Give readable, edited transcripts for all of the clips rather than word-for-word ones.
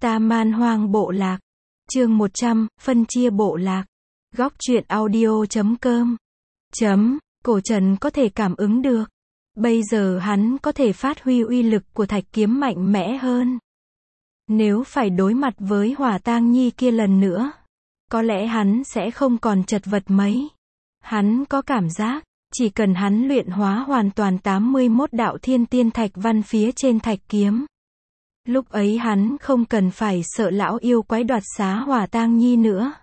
Ta man hoang bộ lạc. Chương 100, phân chia bộ lạc. Góc truyện audio.com. Cổ Trần có thể cảm ứng được. Bây giờ hắn có thể phát huy uy lực của thạch kiếm mạnh mẽ hơn. Nếu phải đối mặt với Hỏa Tang Nhi kia lần nữa, có lẽ hắn sẽ không còn chật vật mấy. Hắn có cảm giác, chỉ cần hắn luyện hóa hoàn toàn 81 đạo thiên tiên thạch văn phía trên thạch kiếm. Lúc ấy hắn không cần phải sợ lão yêu quái đoạt xá Hỏa Tang Nhi nữa.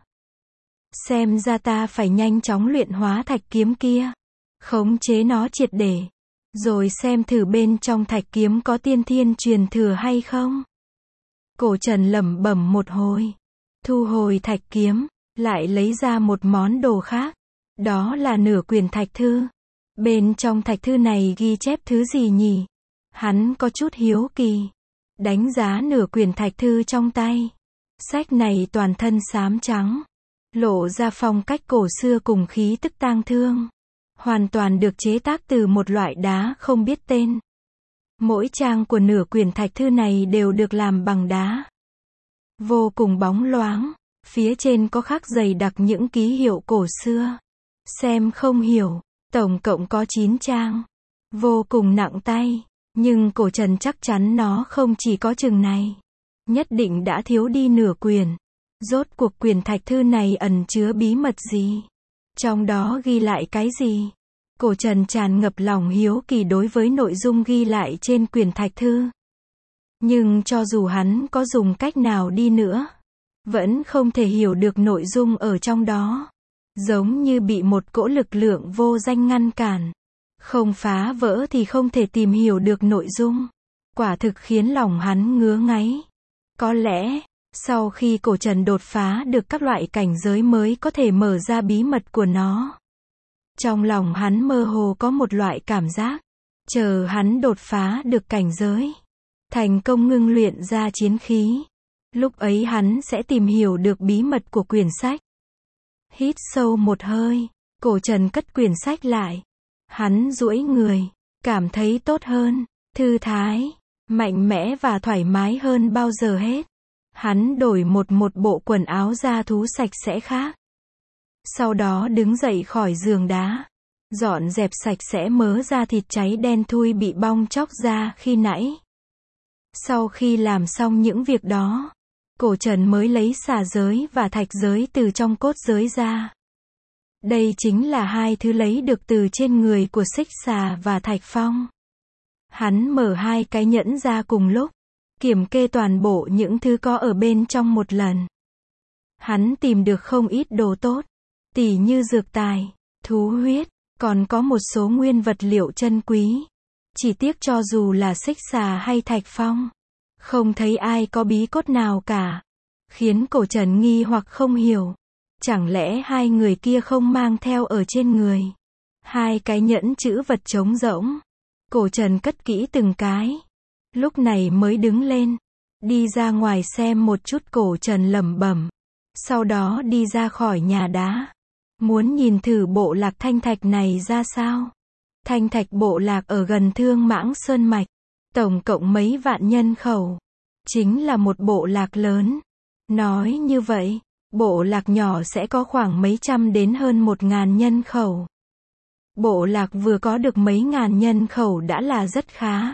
Xem ra ta phải nhanh chóng luyện hóa thạch kiếm kia, khống chế nó triệt để, rồi xem thử bên trong thạch kiếm có tiên thiên truyền thừa hay không. Cổ Trần lẩm bẩm một hồi, thu hồi thạch kiếm, lại lấy ra một món đồ khác. Đó là nửa quyển thạch thư. Bên trong thạch thư này ghi chép thứ gì nhỉ? Hắn có chút hiếu kỳ. Đánh giá nửa quyển thạch thư trong tay. Sách này toàn thân xám trắng, lộ ra phong cách cổ xưa cùng khí tức tang thương. Hoàn toàn được chế tác từ một loại đá không biết tên. Mỗi trang của nửa quyển thạch thư này đều được làm bằng đá. Vô cùng bóng loáng. Phía trên có khắc dày đặc những ký hiệu cổ xưa. Xem không hiểu. Tổng cộng có 9 trang. Vô cùng nặng tay. Nhưng Cổ Trần chắc chắn nó không chỉ có chừng này. Nhất định đã thiếu đi nửa quyển. Rốt cuộc quyển thạch thư này ẩn chứa bí mật gì? Trong đó ghi lại cái gì? Cổ Trần tràn ngập lòng hiếu kỳ đối với nội dung ghi lại trên quyển thạch thư. Nhưng cho dù hắn có dùng cách nào đi nữa, vẫn không thể hiểu được nội dung ở trong đó. Giống như bị một cỗ lực lượng vô danh ngăn cản. Không phá vỡ thì không thể tìm hiểu được nội dung. Quả thực khiến lòng hắn ngứa ngáy. Có lẽ, sau khi Cổ Trần đột phá được các loại cảnh giới mới có thể mở ra bí mật của nó. Trong lòng hắn mơ hồ có một loại cảm giác. Chờ hắn đột phá được cảnh giới, thành công ngưng luyện ra chiến khí. Lúc ấy hắn sẽ tìm hiểu được bí mật của quyển sách. Hít sâu một hơi, Cổ Trần cất quyển sách lại. Hắn duỗi người, cảm thấy tốt hơn, thư thái, mạnh mẽ và thoải mái hơn bao giờ hết. Hắn đổi một bộ quần áo da thú sạch sẽ khác. Sau đó đứng dậy khỏi giường đá, dọn dẹp sạch sẽ mớ da thịt cháy đen thui bị bong tróc ra khi nãy. Sau khi làm xong những việc đó, Cổ Trần mới lấy xà giới và thạch giới từ trong cốt giới ra. Đây chính là hai thứ lấy được từ trên người của Xích Xà và Thạch Phong. Hắn mở hai cái nhẫn ra cùng lúc, kiểm kê toàn bộ những thứ có ở bên trong một lần. Hắn tìm được không ít đồ tốt, tỉ như dược tài, thú huyết, còn có một số nguyên vật liệu chân quý. Chỉ tiếc cho dù là Xích Xà hay Thạch Phong, không thấy ai có bí cốt nào cả. Khiến Cổ Trần nghi hoặc không hiểu. Chẳng lẽ hai người kia không mang theo ở trên người? Hai cái nhẫn chữ vật trống rỗng. Cổ Trần cất kỹ từng cái. Lúc này mới đứng lên. Đi ra ngoài xem một chút, Cổ Trần lẩm bẩm. Sau đó đi ra khỏi nhà đá. Muốn nhìn thử bộ lạc Thanh Thạch này ra sao? Thanh Thạch bộ lạc ở gần Thương Mãng Sơn Mạch. Tổng cộng mấy vạn nhân khẩu. Chính là một bộ lạc lớn. Nói như vậy, bộ lạc nhỏ sẽ có khoảng mấy trăm đến hơn 1.000 nhân khẩu. Bộ lạc vừa có được mấy ngàn nhân khẩu đã là rất khá.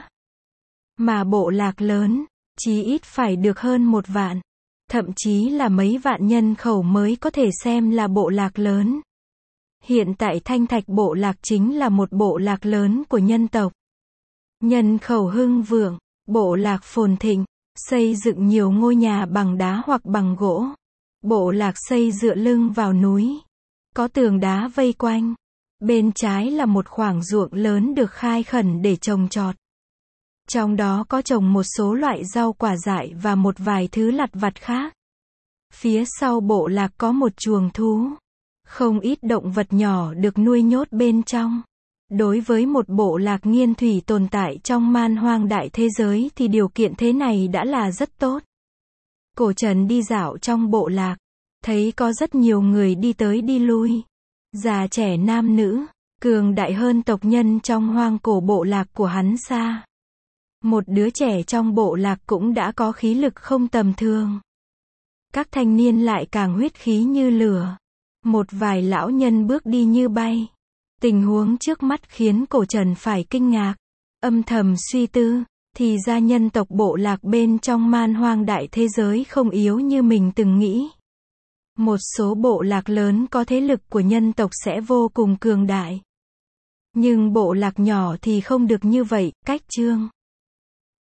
Mà bộ lạc lớn, chí ít phải được hơn 1 vạn. Thậm chí là mấy vạn nhân khẩu mới có thể xem là bộ lạc lớn. Hiện tại Thanh Thạch bộ lạc chính là một bộ lạc lớn của nhân tộc. Nhân khẩu hưng vượng, bộ lạc phồn thịnh, xây dựng nhiều ngôi nhà bằng đá hoặc bằng gỗ. Bộ lạc xây dựa lưng vào núi, có tường đá vây quanh. Bên trái là một khoảng ruộng lớn được khai khẩn để trồng trọt. Trong đó có trồng một số loại rau quả dại và một vài thứ lặt vặt khác. Phía sau bộ lạc có một chuồng thú. Không ít động vật nhỏ được nuôi nhốt bên trong. Đối với một bộ lạc nghiên thủy tồn tại trong man hoang đại thế giới thì điều kiện thế này đã là rất tốt. Cổ Trần đi dạo trong bộ lạc, thấy có rất nhiều người đi tới đi lui. Già trẻ nam nữ, cường đại hơn tộc nhân trong hoang cổ bộ lạc của hắn xa. Một đứa trẻ trong bộ lạc cũng đã có khí lực không tầm thường. Các thanh niên lại càng huyết khí như lửa. Một vài lão nhân bước đi như bay. Tình huống trước mắt khiến Cổ Trần phải kinh ngạc. Âm thầm suy tư, thì ra nhân tộc bộ lạc bên trong man hoang đại thế giới không yếu như mình từng nghĩ. Một số bộ lạc lớn có thế lực của nhân tộc sẽ vô cùng cường đại. Nhưng bộ lạc nhỏ thì không được như vậy, cách chương.